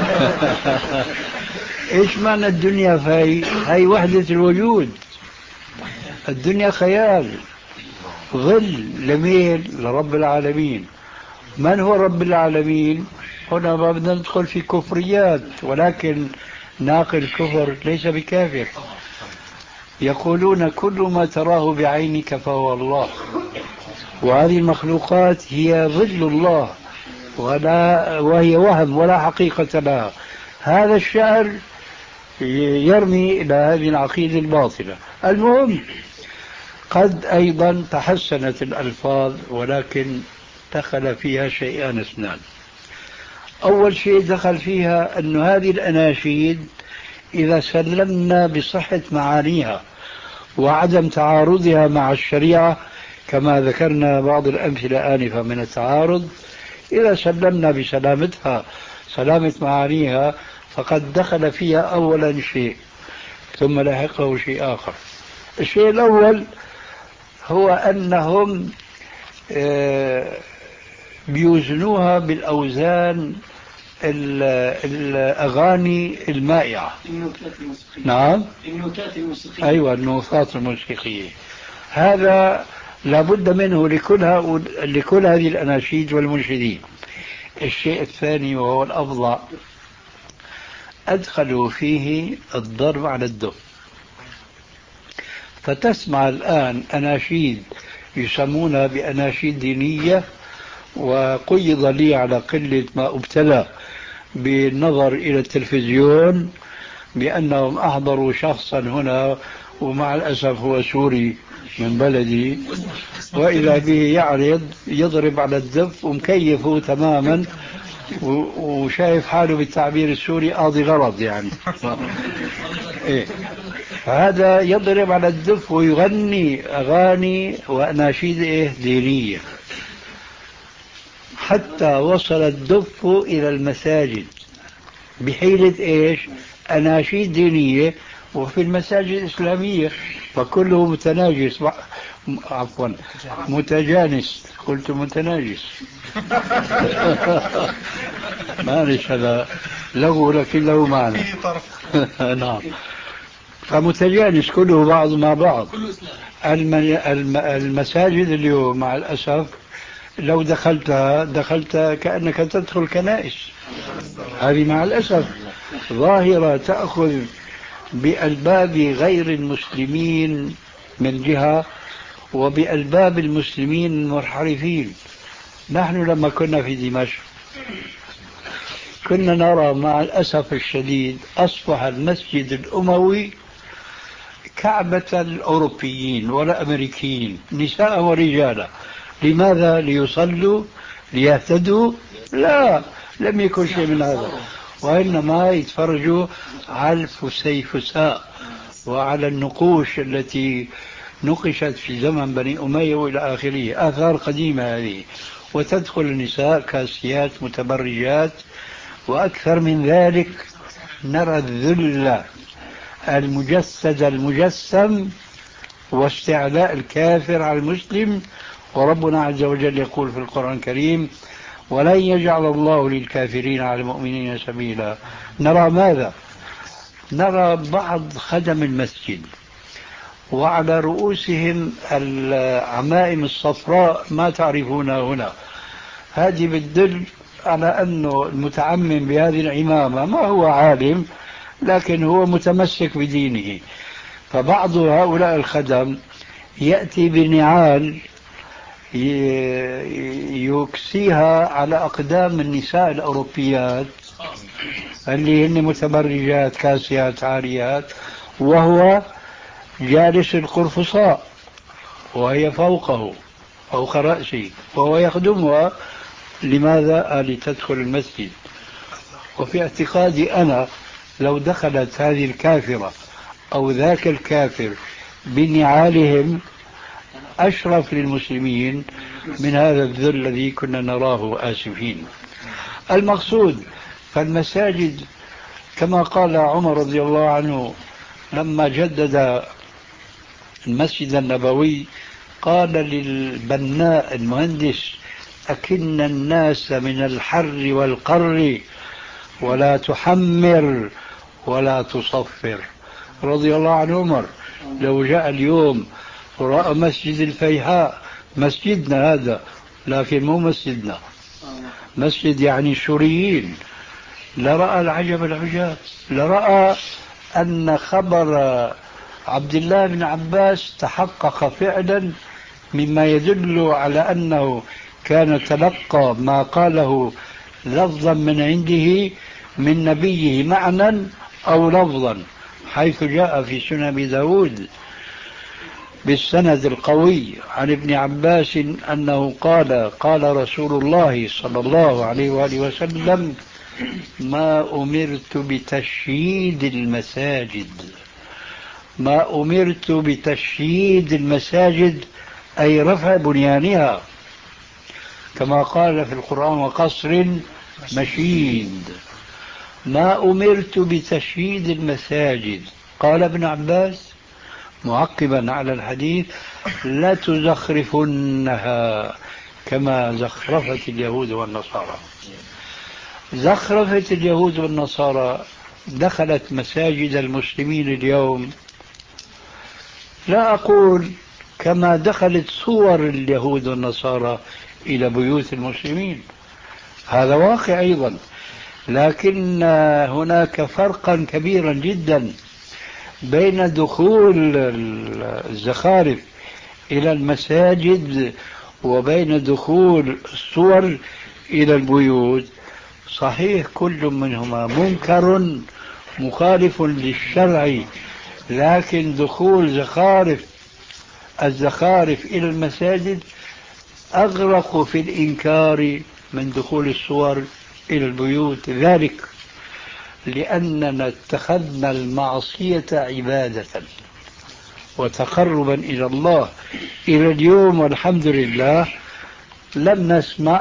ايش معنى الدنيا في؟ هي وحدة الوجود. الدنيا خيال، ظل لمين؟ لرب العالمين. من هو رب العالمين؟ هنا ما بدنا ندخل في كفريات، ولكن ناقل الكفر ليس بكافر. يقولون كل ما تراه بعينك فهو الله، وهذه المخلوقات هي ظل الله ولا وهي وهم ولا حقيقة لها. هذا الشعر يرمي إلى هذه العقيدة الباطلة. المهم قد أيضا تحسنت الألفاظ، ولكن دخل فيها شيئان اثنان. أول شيء دخل فيها أن هذه الأناشيد إذا سلمنا بصحة معانيها وعدم تعارضها مع الشريعة، كما ذكرنا بعض الأمثلة آنفة من التعارض، إذا سلمنا بسلامتها سلامة معانيها فقد دخل فيها أولا شيء ثم لاحقه شيء آخر. الشيء الأول هو أنهم بيوزنوها بالأوزان الأغاني المائعة. نعم النوتات الموسيقية. أيوة النوتات الموسيقية. هذا لابد منه لكل, لكل هذه الأناشيد والمنشدين. الشيء الثاني وهو الأفضل، أدخلوا فيه الضرب على الدف. فتسمع الآن أناشيد يسمونها بأناشيد دينية، وقيض لي على قلة ما ابتلى بالنظر إلى التلفزيون بأنهم أحضروا شخصا هنا ومع الأسف هو سوري من بلدي، وإذا به يعرض يضرب على الدف ومكيفه تماما وشايف حاله بالتعبير السوري قاضي غرض يعني. إيه؟ هذا يضرب على الدف ويغني أغاني وأناشيد إيه دينية، حتى وصل الدف إلى المساجد بحيلة إيش؟ أناشيد دينية، وفي المساجد الإسلامية، فكله متناجس، عفوا متجانس، قلت متناجس. معلش هذا له لكن له معنى. نعم. فمتجانس كله بعض مع بعض. المساجد اليوم مع الأسف لو دخلتها دخلت كأنك تدخل كنائس. هذه مع الأسف ظاهرة تأخذ بألباب غير المسلمين من جهة، وبألباب المسلمين المنحرفين. نحن لما كنا في دمشق كنا نرى مع الأسف الشديد أصبح المسجد الأموي كعبة الأوروبيين والأمريكيين نساء ورجالا. لماذا؟ ليصلوا ليهتدوا؟ لا، لم يكن شيء من هذا، وإنما يتفرجوا على الفسيفساء وعلى النقوش التي نقشت في زمن بني أمية وإلى آخره، آثار قديمة هذه. وتدخل النساء كاسيات متبرجات، وأكثر من ذلك نرى الذل المجسد المجسم واستعلاء الكافر على المسلم. وربنا عز وجل يقول في القرآن الكريم: ولن يجعل الله للكافرين على المؤمنين سبيلا. نرى ماذا؟ نرى بعض خدم المسجد وعلى رؤوسهم العمائم الصفراء ما تعرفونها هنا. هذه بتدل على أنه المتعمم بهذه العمامة ما هو عالم، لكن هو متمسك بدينه. فبعض هؤلاء الخدم يأتي بنعال يكسيها على أقدام النساء الأوروبيات اللي هن متبرجات كاسيات عاريات، وهو جالس القرفصاء وهي فوقه فوق رأسه وهو يخدمها. لماذا؟ لتدخل المسجد. وفي اعتقادي أنا لو دخلت هذه الكافرة أو ذاك الكافر بنعالهم أشرف للمسلمين من هذا الذل الذي كنا نراه آسفين. المقصود فالمساجد كما قال عمر رضي الله عنه لما جدد المسجد النبوي قال للبناء المهندس: أكن الناس من الحر والقر ولا تحمر ولا تصفر. رضي الله عن عمر. لو جاء اليوم ورأى مسجد الفيحاء، مسجدنا هذا لكن مو مسجدنا، مسجد يعني سوريين، لرأى العجب العجاب، لرأى أن خبر عبد الله بن عباس تحقق فعلا، مما يدل على أنه كان تلقى ما قاله لفظا من عنده من نبيه معنى أو لفظا، حيث جاء في سنن أبي داود بالسند القوي عن ابن عباس أنه قال: قال رسول الله صلى الله عليه وآله وسلم: ما أمرت بتشييد المساجد. ما أمرت بتشييد المساجد أي رفع بنيانها، كما قال في القرآن: وقصر مشيد. ما أمرت بتشييد المساجد. قال ابن عباس معقبا على الحديث: لا تزخرفنها كما زخرفت اليهود والنصارى. زخرفت اليهود والنصارى دخلت مساجد المسلمين اليوم، لا أقول كما دخلت صور اليهود والنصارى إلى بيوت المسلمين، هذا واقع أيضا، لكن هناك فرقا كبيرا جدا بين دخول الزخارف إلى المساجد وبين دخول الصور إلى البيوت. صحيح كل منهما منكر مخالف للشرع، لكن دخول زخارف الزخارف إلى المساجد أغرق في الإنكار من دخول الصور إلى البيوت، ذلك لأننا اتخذنا المعصية عبادة وتقربا إلى الله. إلى اليوم والحمد لله لم نسمع،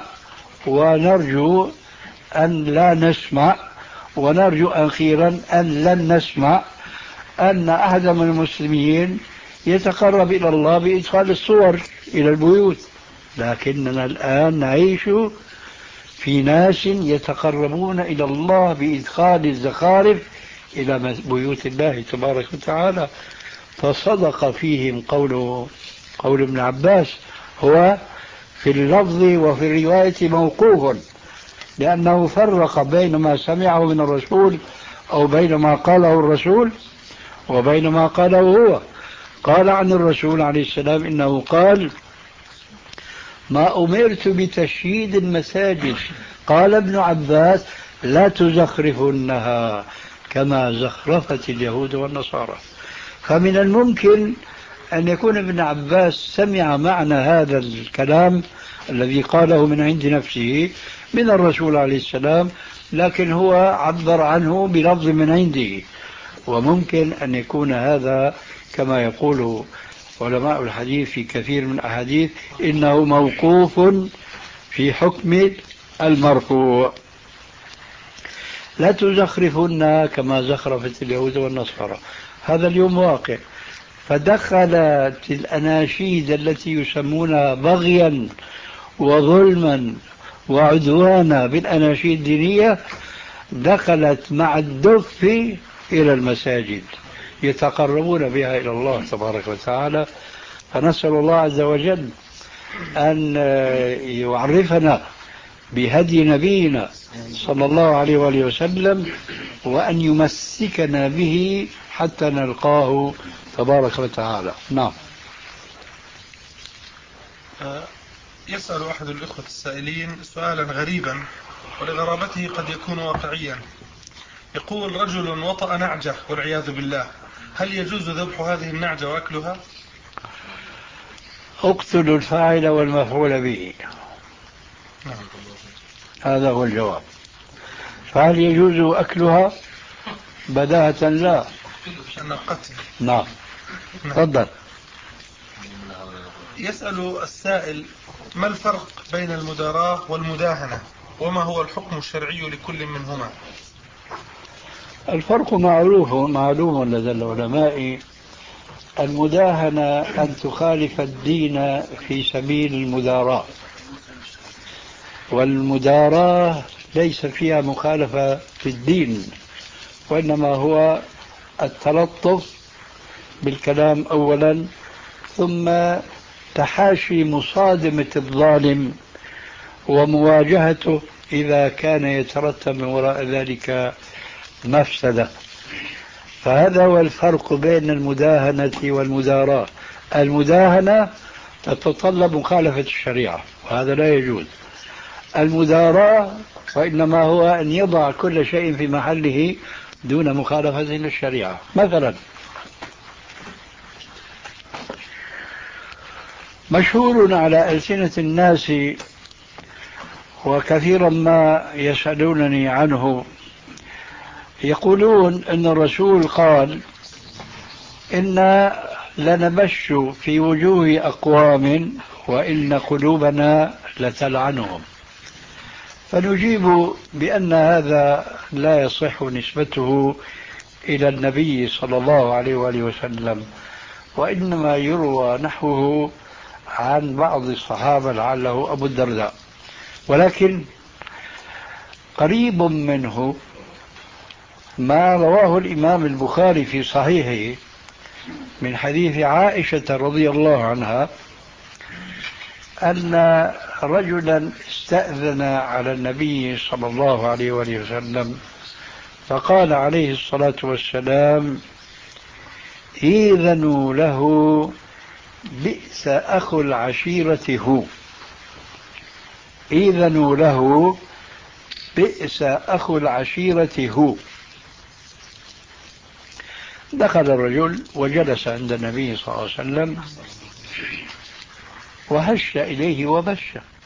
ونرجو أن لا نسمع، ونرجو أخيرا أن لن نسمع أن أحد من المسلمين يتقرب إلى الله بإدخال الصور إلى البيوت. لكننا الآن نعيش في ناس يتقربون إلى الله بإدخال الزخارف إلى بيوت الله تبارك وتعالى. فصدق فيهم قوله قول ابن عباس، هو في اللفظ وفي الرواية موقوف، لأنه فرق بين ما سمعه من الرسول أو بين ما قاله الرسول وبين ما قاله هو. قال عن الرسول عليه السلام إنه قال: ما أمرت بتشييد المساجد. قال ابن عباس: لا تزخرفنها كما زخرفت اليهود والنصارى. فمن الممكن أن يكون ابن عباس سمع معنى هذا الكلام الذي قاله من عند نفسه من الرسول عليه السلام، لكن هو عبر عنه بلفظ من عنده. وممكن أن يكون هذا كما يقول علماء الحديث في كثير من الأحاديث إنه موقوف في حكم المرفوع. لا تزخرفن كما زخرفت اليهود والنصارى، هذا اليوم واقع. فدخلت الأناشيد التي يسمونها بغيا وظلما وعدوانا بالأناشيد الدينية، دخلت مع الدف إلى المساجد يتقربون بها إلى الله تبارك وتعالى. فنسأل الله عز وجل أن يعرفنا بهدي نبينا صلى الله عليه وآله وسلم، وأن يمسكنا به حتى نلقاه تبارك وتعالى. نعم. يسأل أحد الإخوة السائلين سؤالا غريبا ولغرابته قد يكون واقعيا. يقول: رجل وطأ نعجة والعياذ بالله، هل يجوز ذبح هذه النعجة وأكلها؟ اقتلوا الفاعل والمفعول به. نعم. هذا هو الجواب. فهل يجوز أكلها؟ بداهة لا. أن القتل. نعم. تفضل. يسأل السائل: ما الفرق بين المداراة والمداهنة، وما هو الحكم الشرعي لكل منهما؟ الفرق معروف معلوم لدى العلماء. المداهنة أن تخالف الدين في سبيل المداراة، والمداراة ليس فيها مخالفة في الدين، وإنما هو التلطف بالكلام أولا، ثم تحاشي مصادمة الظالم ومواجهته إذا كان يترتب من وراء ذلك مفسدة. فهذا هو الفرق بين المداهنة والمداراة. المداهنة تتطلب مخالفة الشريعة وهذا لا يجوز. المداراة وإنما هو أن يضع كل شيء في محله دون مخالفة للشريعة. مثلا مشهور على ألسنة الناس وكثيرا ما يسألونني عنه، يقولون أن الرسول قال: إنا لنبش في وجوه أقوام وإن قلوبنا لتلعنهم. فنجيب بأن هذا لا يصح نسبته إلى النبي صلى الله عليه وآله وسلم، وإنما يروى نحوه عن بعض الصحابة لعله أبو الدرداء. ولكن قريب منه ما رواه الإمام البخاري في صحيحه من حديث عائشة رضي الله عنها أن رجلا استأذن على النبي صلى الله عليه وآله وسلم فقال عليه الصلاة والسلام: إذنوا له بئس أخو العشيرة هو. إذنوا له بئس أخو العشيرة هو. دخل الرجل وجلس عند النبي صلى الله عليه وسلم وهش إليه وبش.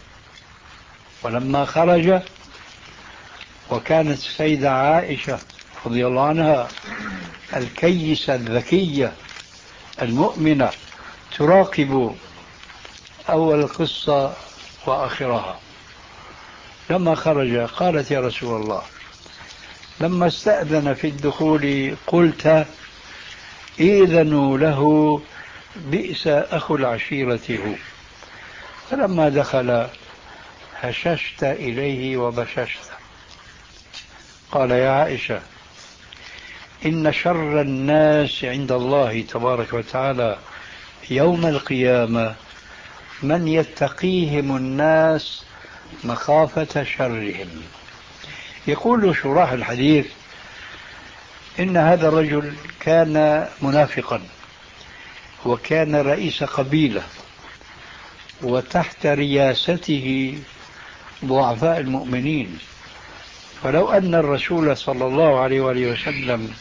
ولما خرج وكانت السيدة عائشة رضي الله عنها الكيسة الذكية المؤمنة تراقب أول القصة وآخرها، لما خرج قالت: يا رسول الله، لما استأذن في الدخول قلت: إذنوا له بئس أخو العشيرة هو. فلما دخل هششت إليه وبششت. قال: يا عائشة، إن شر الناس عند الله تبارك وتعالى يوم القيامة من يتقيهم الناس مخافة شرهم. يقول شراح الحديث: إن هذا الرجل كان منافقا وكان رئيس قبيلة وتحت رياسته ضعفاء المؤمنين، فلو أن الرسول صلى الله عليه وآله وسلم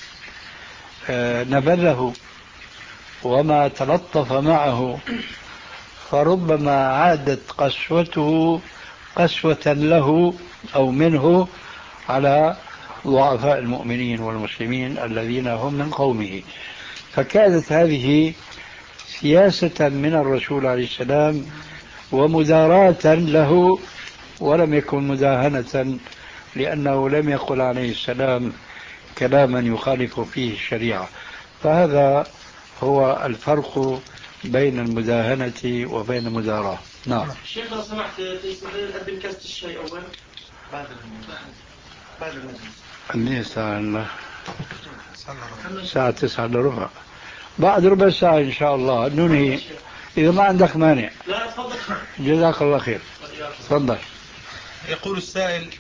نبذه وما تلطف معه فربما عادت قسوته قسوة له أو منه على ضعفاء المؤمنين والمسلمين الذين هم من قومه. فكانت هذه سياسة من الرسول عليه السلام ومداراة له، ولم يكن مداهنة، لأنه لم يقل عليه السلام كلاما يخالف فيه الشريعة. فهذا هو الفرق بين المداهنة وبين المداراة. نعم. شيخ لو سمحت تقدم كاسة الشاي أول بعد بعد المجلس. الساعة الساعة تسعة إلا ربع، بعد ربع ساعة إن شاء الله ننهي إذا ما عندك مانع. لا تفضل. جزاك الله خير. تفضل. يقول السائل: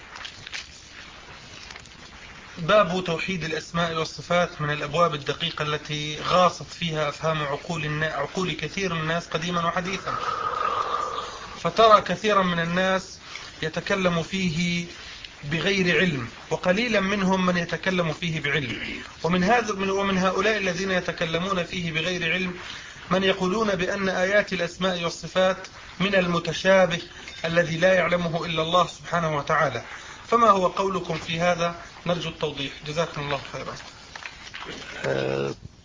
باب توحيد الأسماء والصفات من الأبواب الدقيقة التي غاصت فيها أفهام عقول, عقول كثير من الناس قديما وحديثا، فترى كثيرا من الناس يتكلم فيه بغير علم، وقليلا منهم من يتكلم فيه بعلم. ومن, هذا ومن هؤلاء الذين يتكلمون فيه بغير علم من يقولون بأن آيات الأسماء والصفات من المتشابه الذي لا يعلمه إلا الله سبحانه وتعالى. فما هو قولكم في هذا؟ نرجو التوضيح، جزاكم الله خيرا.